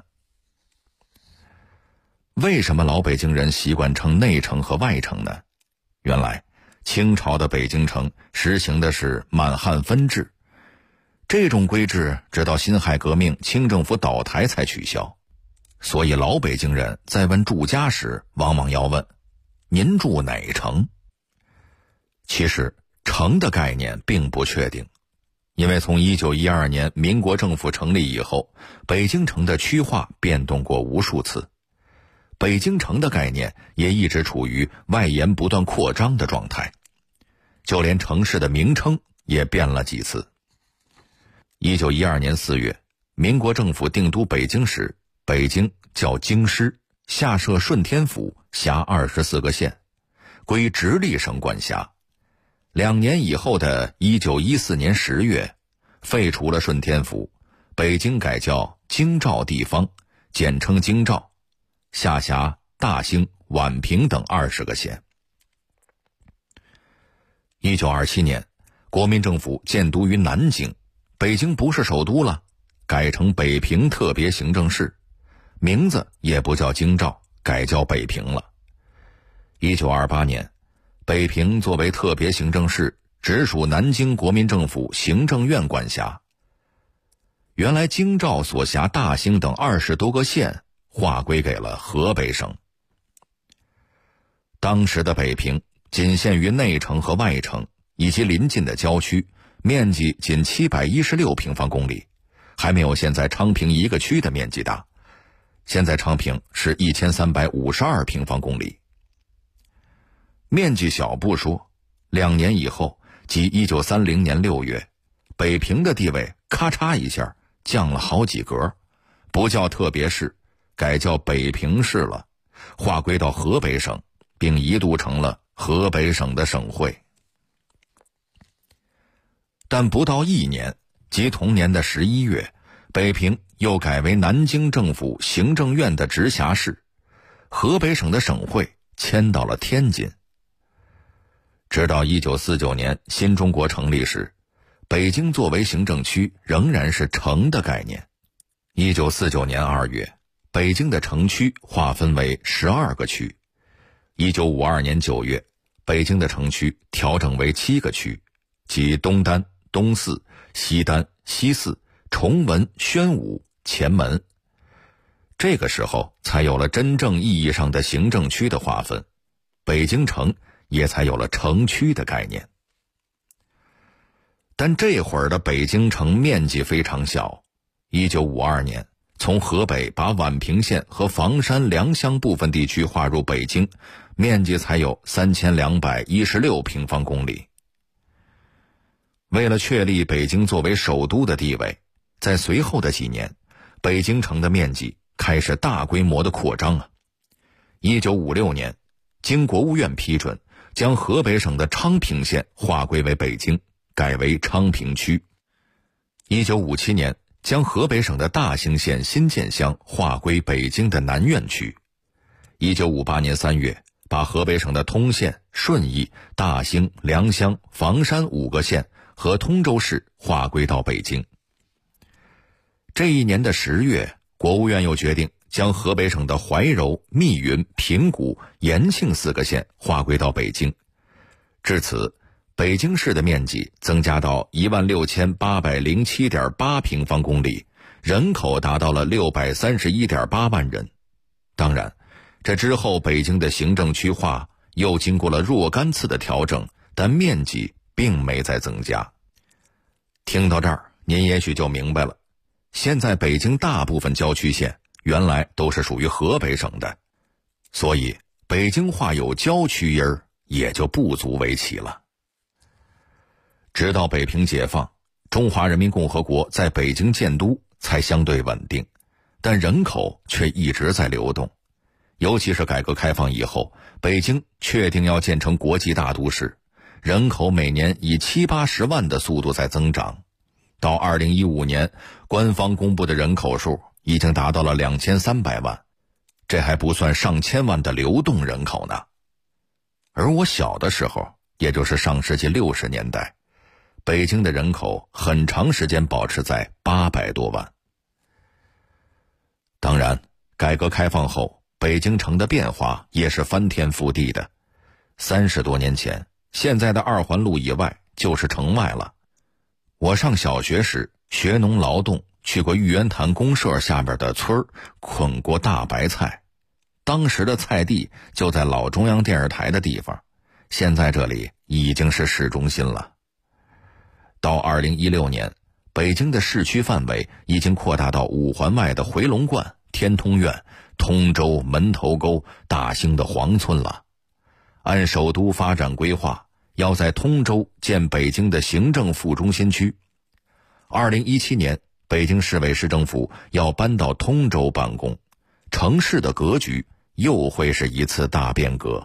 为什么老北京人习惯称内城和外城呢？原来清朝的北京城实行的是满汉分治，这种规制直到辛亥革命清政府倒台才取消。所以老北京人在问住家时往往要问您住哪城。其实城的概念并不确定，因为从1912年民国政府成立以后，北京城的区划变动过无数次，北京城的概念也一直处于外延不断扩张的状态，就连城市的名称也变了几次。1912年4月，民国政府定都北京时，北京叫京师，下设顺天府，辖24个县，归直隶省管辖。2年以后的1914年10月，废除了顺天府，北京改叫京兆地方，简称京兆，下辖大兴、宛平等20个县。1927年，国民政府建都于南京，北京不是首都了，改成北平特别行政市，名字也不叫京兆，改叫北平了。1928年，北平作为特别行政市，直属南京国民政府行政院管辖。原来京兆所辖大兴等20多个县划归给了河北省。当时的北平仅限于内城和外城以及邻近的郊区，面积仅716平方公里，还没有现在昌平一个区的面积大。现在昌平是1352平方公里。面积小不说，2年以后，即1930年6月，北平的地位咔嚓一下降了好几格，不叫特别市，改叫北平市了，划归到河北省，并一度成了河北省的省会。但不到1年，即同年的11月，北平又改为南京政府行政院的直辖市， 河北省的省会迁到了天津。直到1949年新中国成立时，北京作为行政区仍然是城的概念。1949年2月，北京的城区划分为12个区。1952年9月，北京的城区调整为7个区，即东单、东四、西单、西四、崇文、宣武、前门。这个时候才有了真正意义上的行政区的划分，北京城也才有了城区的概念。但这会儿的北京城面积非常小。1952年，从河北把宛平县和房山、良乡部分地区划入北京，面积才有3216平方公里。为了确立北京作为首都的地位，在随后的几年，北京城的面积开始大规模的扩张。1956年，经国务院批准，将河北省的昌平县划归为北京，改为昌平区。1957年，将河北省的大兴县新建乡划归北京的南苑区。1958年3月，把河北省的通县、顺义、大兴、良乡、房山5个县和通州市划归到北京。这一年的10月，国务院又决定将河北省的怀柔、密云、平谷、延庆4个县划归到北京。至此，北京市的面积增加到16807.8平方公里，人口达到了631.8万人。当然，这之后北京的行政区划又经过了若干次的调整，但面积并没再增加。听到这儿，您也许就明白了，现在北京大部分郊区县原来都是属于河北省的，所以北京话有郊区音儿也就不足为奇了。直到北平解放，中华人民共和国在北京建都才相对稳定，但人口却一直在流动。尤其是改革开放以后，北京确定要建成国际大都市，人口每年以70-80万的速度在增长。到2015年，官方公布的人口数已经达到了2300万，这还不算上千万的流动人口呢。而我小的时候，也就是上世纪60年代，北京的人口很长时间保持在800多万。当然，改革开放后，北京城的变化也是翻天覆地的。30多年前，现在的2环路以外就是城外了。我上小学时学农劳动，去过玉渊潭公社下边的村儿，捆过大白菜。当时的菜地就在老中央电视台的地方，现在这里已经是市中心了。到2016年，北京的市区范围已经扩大到5环外的回龙观、天通苑、通州、门头沟、大兴的黄村了。按首都发展规划，要在通州建北京的行政副中心区。2017年，北京市委市政府要搬到通州办公，城市的格局又会是一次大变革。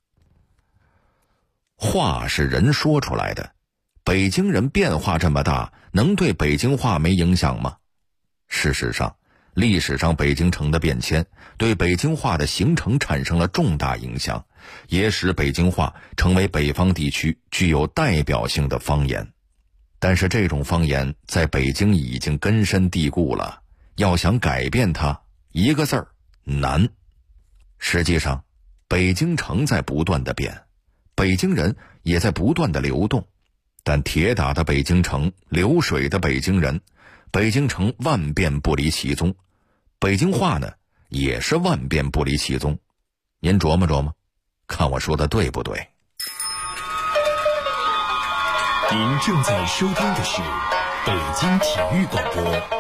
话是人说出来的，北京人变化这么大，能对北京话没影响吗？事实上，历史上北京城的变迁对北京话的形成产生了重大影响，也使北京话成为北方地区具有代表性的方言。但是这种方言在北京已经根深蒂固了，要想改变它，一个字儿，难。实际上，北京城在不断的变，北京人也在不断的流动，但铁打的北京城，流水的北京人，北京城万变不离其宗，北京话呢，也是万变不离其宗。您琢磨琢磨，看我说的对不对？ 您正在收听的是北京体育广播